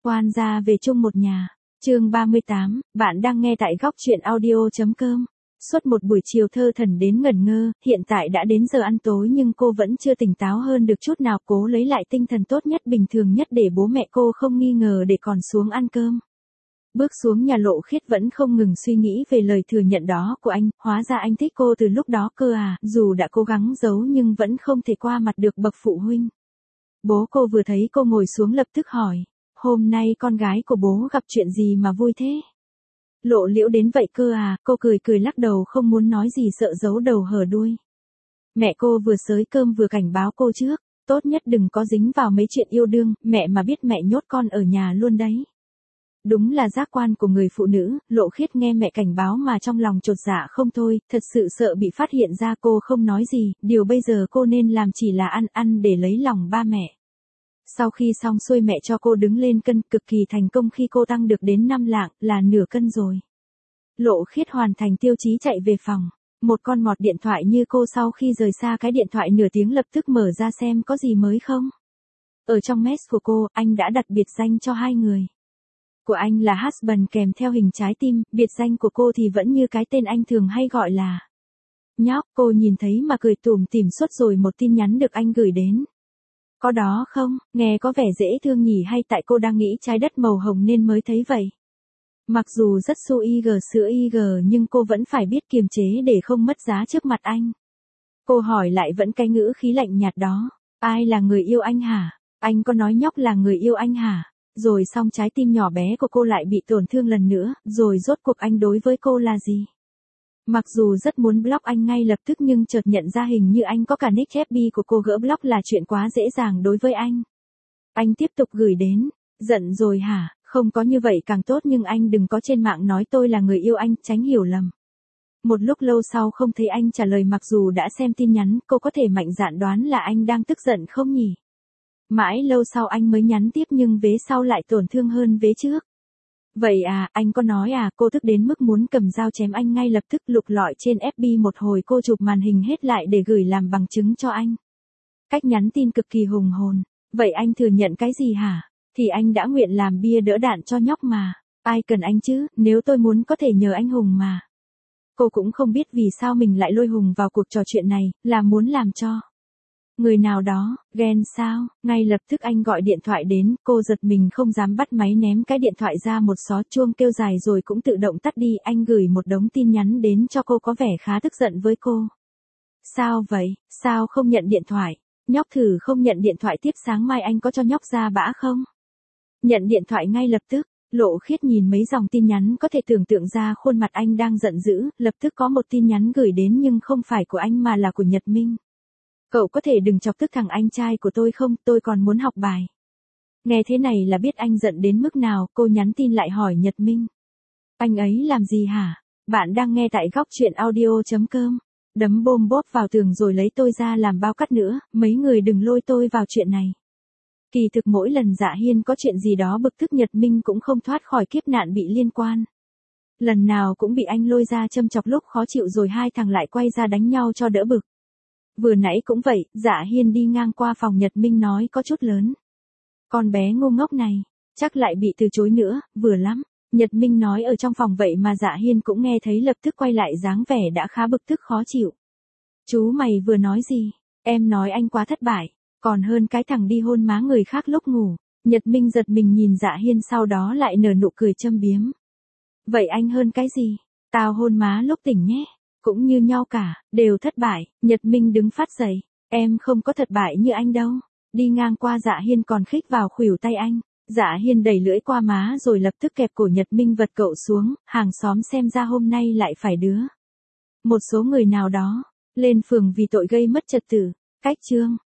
Quan gia về chung một nhà. Chương 38, bạn đang nghe tại góc truyện audio.com. Suốt một buổi chiều thơ thẩn đến ngẩn ngơ, hiện tại đã đến giờ ăn tối nhưng cô vẫn chưa tỉnh táo hơn được chút nào, cố lấy lại tinh thần tốt nhất bình thường nhất để bố mẹ cô không nghi ngờ để còn xuống ăn cơm. Bước xuống nhà Lộ Khiết vẫn không ngừng suy nghĩ về lời thừa nhận đó của anh, hóa ra anh thích cô từ lúc đó cơ à, dù đã cố gắng giấu nhưng vẫn không thể qua mặt được bậc phụ huynh. Bố cô vừa thấy cô ngồi xuống lập tức hỏi, hôm nay con gái của bố gặp chuyện gì mà vui thế? Lộ Liễu đến vậy cơ à, cô cười cười lắc đầu không muốn nói gì sợ giấu đầu hở đuôi. Mẹ cô vừa xới cơm vừa cảnh báo cô trước, tốt nhất đừng có dính vào mấy chuyện yêu đương, mẹ mà biết mẹ nhốt con ở nhà luôn đấy. Đúng là giác quan của người phụ nữ, Lộ Khiết nghe mẹ cảnh báo mà trong lòng chột dạ không thôi, thật sự sợ bị phát hiện ra. Cô không nói gì, điều bây giờ cô nên làm chỉ là ăn để lấy lòng ba mẹ. Sau khi xong xuôi mẹ cho cô đứng lên cân, cực kỳ thành công khi cô tăng được đến 5 lạng, là nửa cân rồi. Lộ Khiết hoàn thành tiêu chí chạy về phòng. Một con mọt điện thoại như cô sau khi rời xa cái điện thoại nửa tiếng lập tức mở ra xem có gì mới không. Ở trong mess của cô, anh đã đặt biệt danh cho hai người. Của anh là husband kèm theo hình trái tim, biệt danh của cô thì vẫn như cái tên anh thường hay gọi là nhóc. Cô nhìn thấy mà cười tủm tỉm suốt rồi một tin nhắn được anh gửi đến. Có đó không, nghe có vẻ dễ thương nhỉ, hay tại cô đang nghĩ trái đất màu hồng nên mới thấy vậy. Mặc dù rất su IG sữa IG nhưng cô vẫn phải biết kiềm chế để không mất giá trước mặt anh. Cô hỏi lại vẫn cái ngữ khí lạnh nhạt đó, ai là người yêu anh hả? Anh có nói nhóc là người yêu anh hả? Rồi xong trái tim nhỏ bé của cô lại bị tổn thương lần nữa, rồi rốt cuộc anh đối với cô là gì? Mặc dù rất muốn block anh ngay lập tức nhưng chợt nhận ra hình như anh có cả nick FB của cô, gỡ block là chuyện quá dễ dàng đối với anh. Anh tiếp tục gửi đến, giận rồi hả? Không có như vậy càng tốt nhưng anh đừng có trên mạng nói tôi là người yêu anh, tránh hiểu lầm. Một lúc lâu sau không thấy anh trả lời, mặc dù đã xem tin nhắn, cô có thể mạnh dạn đoán là anh đang tức giận không nhỉ? Mãi lâu sau anh mới nhắn tiếp nhưng vế sau lại tổn thương hơn vế trước. Vậy à, anh có nói à? Cô tức đến mức muốn cầm dao chém anh ngay lập tức, lục lọi trên FB một hồi cô chụp màn hình hết lại để gửi làm bằng chứng cho anh. Cách nhắn tin cực kỳ hùng hồn. Vậy anh thừa nhận cái gì hả? Thì anh đã nguyện làm bia đỡ đạn cho nhóc mà. Ai cần anh chứ, nếu tôi muốn có thể nhờ anh Hùng mà. Cô cũng không biết vì sao mình lại lôi Hùng vào cuộc trò chuyện này, là muốn làm cho người nào đó ghen sao? Ngay lập tức anh gọi điện thoại đến, cô giật mình không dám bắt máy, ném cái điện thoại ra một xó, chuông kêu dài rồi cũng tự động tắt đi. Anh gửi một đống tin nhắn đến cho cô có vẻ khá tức giận với cô. Sao vậy? Sao không nhận điện thoại? Nhóc thử không nhận điện thoại tiếp, sáng mai anh có cho nhóc ra bã không? Nhận điện thoại ngay lập tức. Lộ Khiết nhìn mấy dòng tin nhắn có thể tưởng tượng ra khuôn mặt anh đang giận dữ, lập tức có một tin nhắn gửi đến nhưng không phải của anh mà là của Nhật Minh. Cậu có thể đừng chọc tức thằng anh trai của tôi không, tôi còn muốn học bài. Nghe thế này là biết anh giận đến mức nào, cô nhắn tin lại hỏi Nhật Minh. Anh ấy làm gì hả? Bạn đang nghe tại góc truyện audio.com. Đấm bôm bốp vào tường rồi lấy tôi ra làm bao cắt nữa, mấy người đừng lôi tôi vào chuyện này. Kỳ thực mỗi lần Dạ Hiên có chuyện gì đó bực tức Nhật Minh cũng không thoát khỏi kiếp nạn bị liên quan. Lần nào cũng bị anh lôi ra châm chọc lúc khó chịu rồi hai thằng lại quay ra đánh nhau cho đỡ bực. Vừa nãy cũng vậy, Dạ Hiên đi ngang qua phòng Nhật Minh nói có chút lớn. Con bé ngu ngốc này, chắc lại bị từ chối nữa, vừa lắm. Nhật Minh nói ở trong phòng vậy mà Dạ Hiên cũng nghe thấy, lập tức quay lại dáng vẻ đã khá bực tức khó chịu. Chú mày vừa nói gì? Em nói anh quá thất bại, còn hơn cái thằng đi hôn má người khác lúc ngủ. Nhật Minh giật mình nhìn Dạ Hiên sau đó lại nở nụ cười châm biếm. Vậy anh hơn cái gì? Tao hôn má lúc tỉnh nhé. Cũng như nhau cả, đều thất bại. Nhật Minh đứng phát dậy. Em không có thất bại như anh đâu. Đi ngang qua Dạ Hiên còn khích vào khuỷu tay anh. Dạ Hiên đẩy lưỡi qua má rồi lập tức kẹp cổ Nhật Minh vật cậu xuống. Hàng xóm xem ra hôm nay lại phải đứa một số người nào đó lên phường vì tội gây mất trật tự. Cách chương